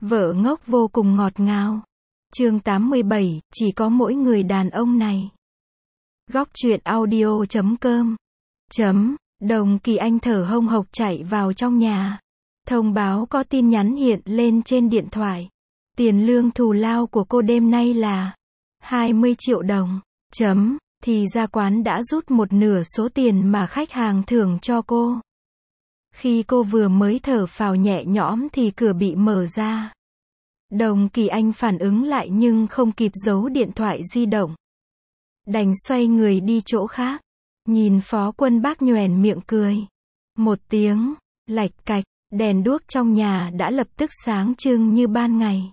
Vợ ngốc vô cùng ngọt ngào. Chương 87, chỉ có mỗi người đàn ông này. Góc truyện audio.com. Đồng Kỳ Anh thở hồng hộc chạy vào trong nhà. Thông báo có tin nhắn hiện lên trên điện thoại. Tiền lương thù lao của cô đêm nay là 20 triệu đồng. Thì ra quán đã rút một nửa số tiền mà khách hàng thưởng cho cô. Khi cô vừa mới thở phào nhẹ nhõm thì cửa bị mở ra. Đồng Kỳ Anh phản ứng lại nhưng không kịp giấu điện thoại di động. Đành xoay người đi chỗ khác. Nhìn Phó Quân Bác nhoẻn miệng cười. Một tiếng, lạch cạch, đèn đuốc trong nhà đã lập tức sáng trưng như ban ngày.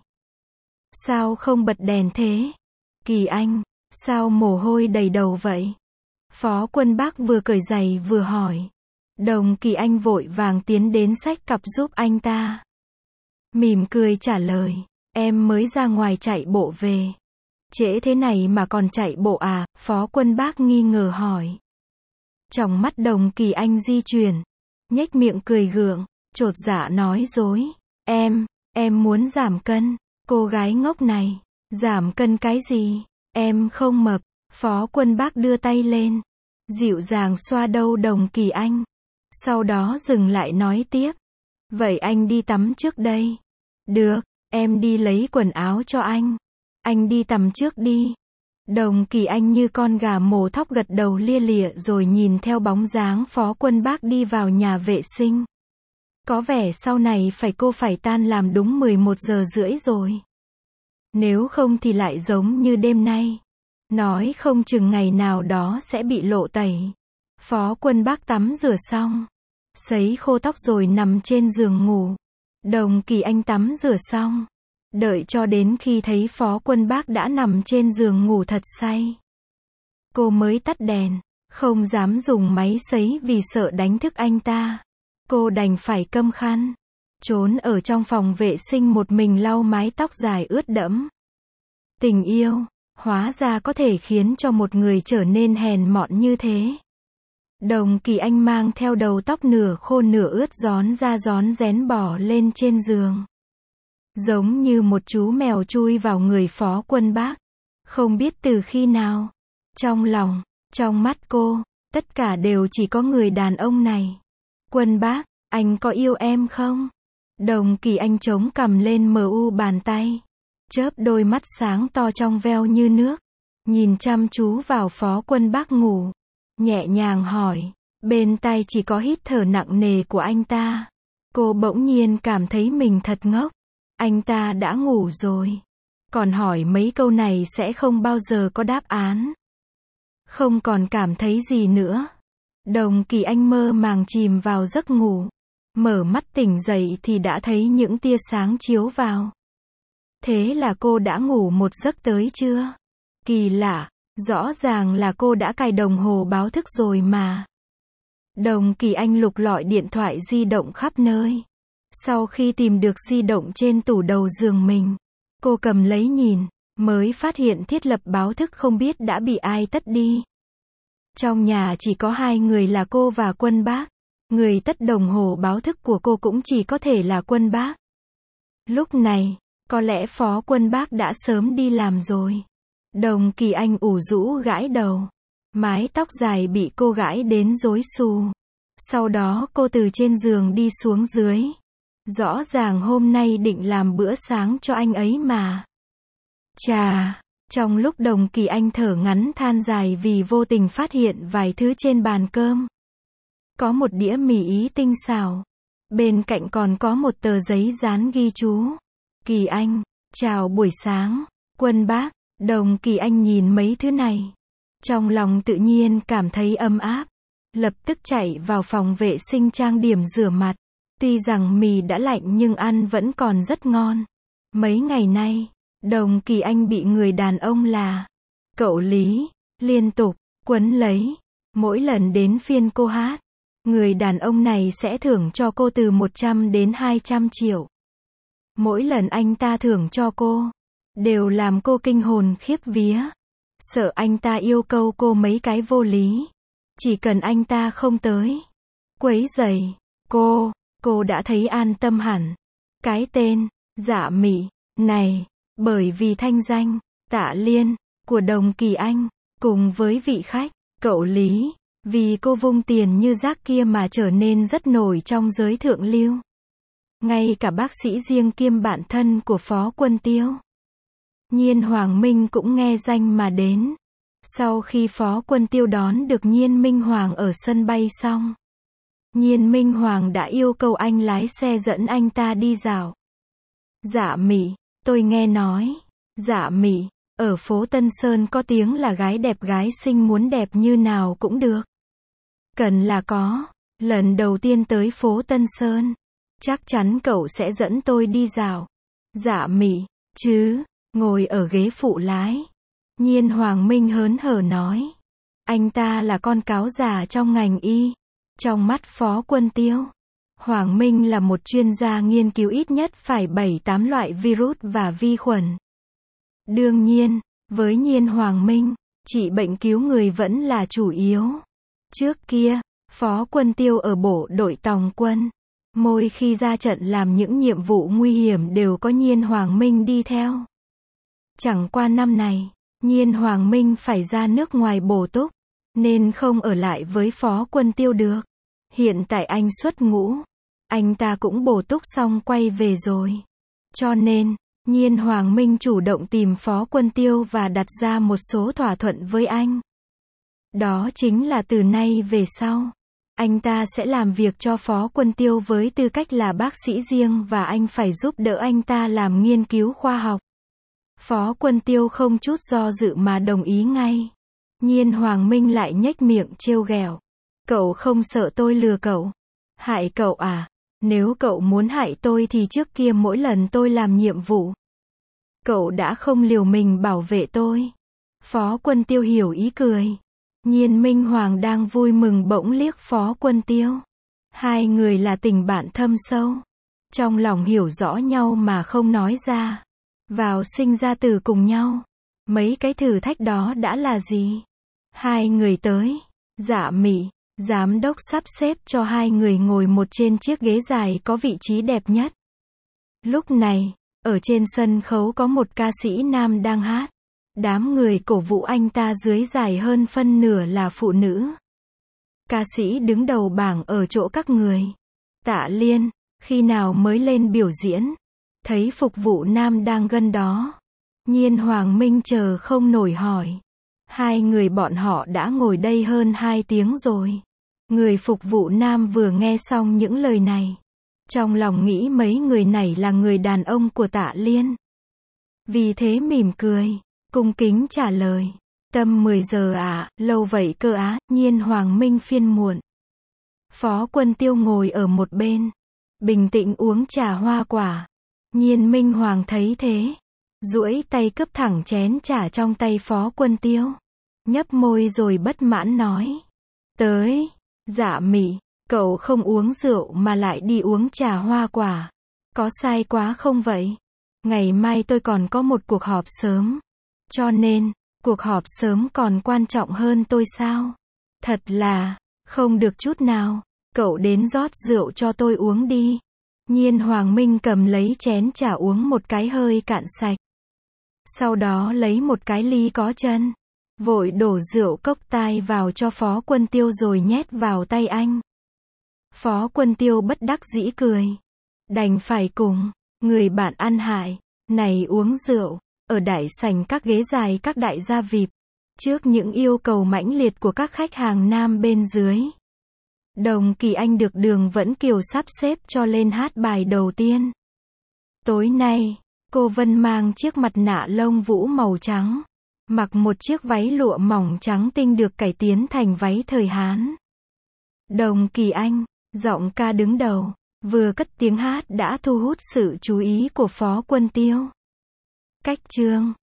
Sao không bật đèn thế? Kỳ Anh, sao mồ hôi đầy đầu vậy? Phó Quân Bác vừa cởi giày vừa hỏi. Đồng Kỳ Anh vội vàng tiến đến xách cặp giúp anh ta. Mỉm cười trả lời, em mới ra ngoài chạy bộ về. Trễ thế này mà còn chạy bộ à? Phó Quân Bác nghi ngờ hỏi. Trong mắt Đồng Kỳ Anh di chuyển, nhếch miệng cười gượng, chột dạ nói dối. Em muốn giảm cân. Cô gái ngốc này, giảm cân cái gì? Em không mập. Phó Quân Bác đưa tay lên, dịu dàng xoa đầu Đồng Kỳ Anh. Sau đó dừng lại nói tiếp. Vậy anh đi tắm trước đây. Được, em đi lấy quần áo cho anh. Anh đi tắm trước đi. Đồng Kỳ Anh như con gà mổ thóc gật đầu lia lịa rồi nhìn theo bóng dáng Phó Quân Bác đi vào nhà vệ sinh. Có vẻ sau này cô phải tan làm đúng 11 giờ rưỡi rồi. Nếu không thì lại giống như đêm nay. Nói không chừng ngày nào đó sẽ bị lộ tẩy. Phó Quân Bác tắm rửa xong, sấy khô tóc rồi nằm trên giường ngủ. Đồng Kỳ Anh tắm rửa xong, đợi cho đến khi thấy Phó Quân Bác đã nằm trên giường ngủ thật say, cô mới tắt đèn, không dám dùng máy sấy vì sợ đánh thức anh ta. Cô đành phải câm khăn, trốn ở trong phòng vệ sinh một mình lau mái tóc dài ướt đẫm. Tình yêu, hóa ra có thể khiến cho một người trở nên hèn mọn như thế. Đồng Kỳ Anh mang theo đầu tóc nửa khô nửa ướt rón ra rón rén bỏ lên trên giường. Giống như một chú mèo chui vào người Phó Quân Bác. Không biết từ khi nào, trong lòng, trong mắt cô, tất cả đều chỉ có người đàn ông này. Quân Bác, anh có yêu em không? Đồng Kỳ Anh chống cằm lên mu bàn tay, chớp đôi mắt sáng to trong veo như nước, nhìn chăm chú vào Phó Quân Bác ngủ. Nhẹ nhàng hỏi, bên tai chỉ có hít thở nặng nề của anh ta. Cô bỗng nhiên cảm thấy mình thật ngốc. Anh ta đã ngủ rồi. Còn hỏi mấy câu này sẽ không bao giờ có đáp án. Không còn cảm thấy gì nữa. Đồng Kỳ Anh mơ màng chìm vào giấc ngủ. Mở mắt tỉnh dậy thì đã thấy những tia sáng chiếu vào. Thế là cô đã ngủ một giấc tới chưa? Kỳ lạ. Rõ ràng là cô đã cài đồng hồ báo thức rồi mà. Đồng Kỳ Anh lục lọi điện thoại di động khắp nơi. Sau khi tìm được di động trên tủ đầu giường mình, cô cầm lấy nhìn, mới phát hiện thiết lập báo thức không biết đã bị ai tắt đi. Trong nhà chỉ có hai người là cô và Quân Bác. Người tắt đồng hồ báo thức của cô cũng chỉ có thể là Quân Bác. Lúc này, có lẽ Phó Quân Bác đã sớm đi làm rồi. Đồng Kỳ Anh ủ rũ gãi đầu. Mái tóc dài bị cô gãi đến rối xù. Sau đó cô từ trên giường đi xuống dưới. Rõ ràng hôm nay định làm bữa sáng cho anh ấy mà. Chà, trong lúc Đồng Kỳ Anh thở ngắn than dài vì vô tình phát hiện vài thứ trên bàn cơm. Có một đĩa mì ý tinh xào. Bên cạnh còn có một tờ giấy dán ghi chú. Kỳ Anh, chào buổi sáng. Quân Bác. Đồng Kỳ Anh nhìn mấy thứ này. Trong lòng tự nhiên cảm thấy ấm áp. Lập tức chạy vào phòng vệ sinh trang điểm rửa mặt. Tuy rằng mì đã lạnh nhưng ăn vẫn còn rất ngon. Mấy ngày nay, Đồng Kỳ Anh bị người đàn ông là cậu Lý liên tục quấn lấy. Mỗi lần đến phiên cô hát, người đàn ông này sẽ thưởng cho cô từ 100 đến 200 triệu. Mỗi lần anh ta thưởng cho cô, đều làm cô kinh hồn khiếp vía. Sợ anh ta yêu cầu cô mấy cái vô lý. Chỉ cần anh ta không tới quấy rầy cô đã thấy an tâm hẳn. Cái tên Dạ Mị, này, bởi vì thanh danh, Tạ Liên, của Đồng Kỳ Anh, cùng với vị khách, cậu Lý, vì cô vung tiền như rác kia mà trở nên rất nổi trong giới thượng lưu. Ngay cả bác sĩ riêng kiêm bạn thân của Phó Quân Tiêu, Nhiên Hoàng Minh cũng nghe danh mà đến. Sau khi Phó Quân Tiêu đón được Nhiên Minh Hoàng ở sân bay xong, Nhiên Minh Hoàng đã yêu cầu anh lái xe dẫn anh ta đi dạo. Dạ Mị, tôi nghe nói, Dạ Mị, ở phố Tân Sơn có tiếng là gái đẹp gái xinh muốn đẹp như nào cũng được. Cần là có, lần đầu tiên tới phố Tân Sơn, chắc chắn cậu sẽ dẫn tôi đi dạo. Dạ Mị, chứ, ngồi ở ghế phụ lái. Nhiên Hoàng Minh hớn hở nói. Anh ta là con cáo già trong ngành y. Trong mắt Phó Quân Tiêu, Hoàng Minh là một chuyên gia nghiên cứu ít nhất phải 7-8 loại virus và vi khuẩn. Đương nhiên, với Nhiên Hoàng Minh, trị bệnh cứu người vẫn là chủ yếu. Trước kia, Phó Quân Tiêu ở bộ đội tòng quân, mỗi khi ra trận làm những nhiệm vụ nguy hiểm đều có Nhiên Hoàng Minh đi theo. Chẳng qua năm này, Nhiên Hoàng Minh phải ra nước ngoài bổ túc, nên không ở lại với Phó Quân Tiêu được. Hiện tại anh xuất ngũ, anh ta cũng bổ túc xong quay về rồi. Cho nên, Nhiên Hoàng Minh chủ động tìm Phó Quân Tiêu và đặt ra một số thỏa thuận với anh. Đó chính là từ nay về sau, anh ta sẽ làm việc cho Phó Quân Tiêu với tư cách là bác sĩ riêng và anh phải giúp đỡ anh ta làm nghiên cứu khoa học. Phó Quân Tiêu không chút do dự mà đồng ý ngay. Nhiên Hoàng Minh lại nhếch miệng trêu ghẹo. Cậu không sợ tôi lừa cậu? Hại cậu à? Nếu cậu muốn hại tôi thì trước kia mỗi lần tôi làm nhiệm vụ, cậu đã không liều mình bảo vệ tôi. Phó Quân Tiêu hiểu ý cười. Nhiên Minh Hoàng đang vui mừng bỗng liếc Phó Quân Tiêu. Hai người là tình bạn thâm sâu, trong lòng hiểu rõ nhau mà không nói ra. Vào sinh ra tử cùng nhau. Mấy cái thử thách đó đã là gì? Hai người tới. Dạ Mị, giám đốc sắp xếp cho hai người ngồi một trên chiếc ghế dài có vị trí đẹp nhất. Lúc này, ở trên sân khấu có một ca sĩ nam đang hát. Đám người cổ vũ anh ta dưới dài hơn phân nửa là phụ nữ. Ca sĩ đứng đầu bảng ở chỗ các người. Tạ Liên, khi nào mới lên biểu diễn? Thấy phục vụ nam đang gần đó. Nhiên Hoàng Minh chờ không nổi hỏi. Hai người bọn họ đã ngồi đây hơn 2 tiếng rồi. Người phục vụ nam vừa nghe xong những lời này, trong lòng nghĩ mấy người này là người đàn ông của Tạ Liên. Vì thế mỉm cười, cung kính trả lời. Tầm 10 giờ à, lâu vậy cơ á. Nhiên Hoàng Minh phiên muộn. Phó Quân Tiêu ngồi ở một bên, bình tĩnh uống trà hoa quả. Nhiên Minh Hoàng thấy thế, duỗi tay cướp thẳng chén trà trong tay Phó Quân Tiêu, nhấp môi rồi bất mãn nói. Tới, Dạ Mị, cậu không uống rượu mà lại đi uống trà hoa quả. Có sai quá không vậy? Ngày mai tôi còn có một cuộc họp sớm. Cho nên, cuộc họp sớm còn quan trọng hơn tôi sao? Thật là, không được chút nào. Cậu đến rót rượu cho tôi uống đi. Nhiên Hoàng Minh cầm lấy chén trà uống một cái hơi cạn sạch. Sau đó lấy một cái ly có chân, vội đổ rượu cốc tai vào cho Phó Quân Tiêu rồi nhét vào tay anh. Phó Quân Tiêu bất đắc dĩ cười. Đành phải cùng người bạn ăn hại này uống rượu, ở đại sảnh các ghế dài các đại gia VIP, trước những yêu cầu mãnh liệt của các khách hàng nam bên dưới. Đồng Kỳ Anh được Đường Vẫn Kiều sắp xếp cho lên hát bài đầu tiên. Tối nay, cô Vân mang chiếc mặt nạ lông vũ màu trắng, mặc một chiếc váy lụa mỏng trắng tinh được cải tiến thành váy thời Hán. Đồng Kỳ Anh, giọng ca đứng đầu, vừa cất tiếng hát đã thu hút sự chú ý của Phó Quân Tiêu. Cách chương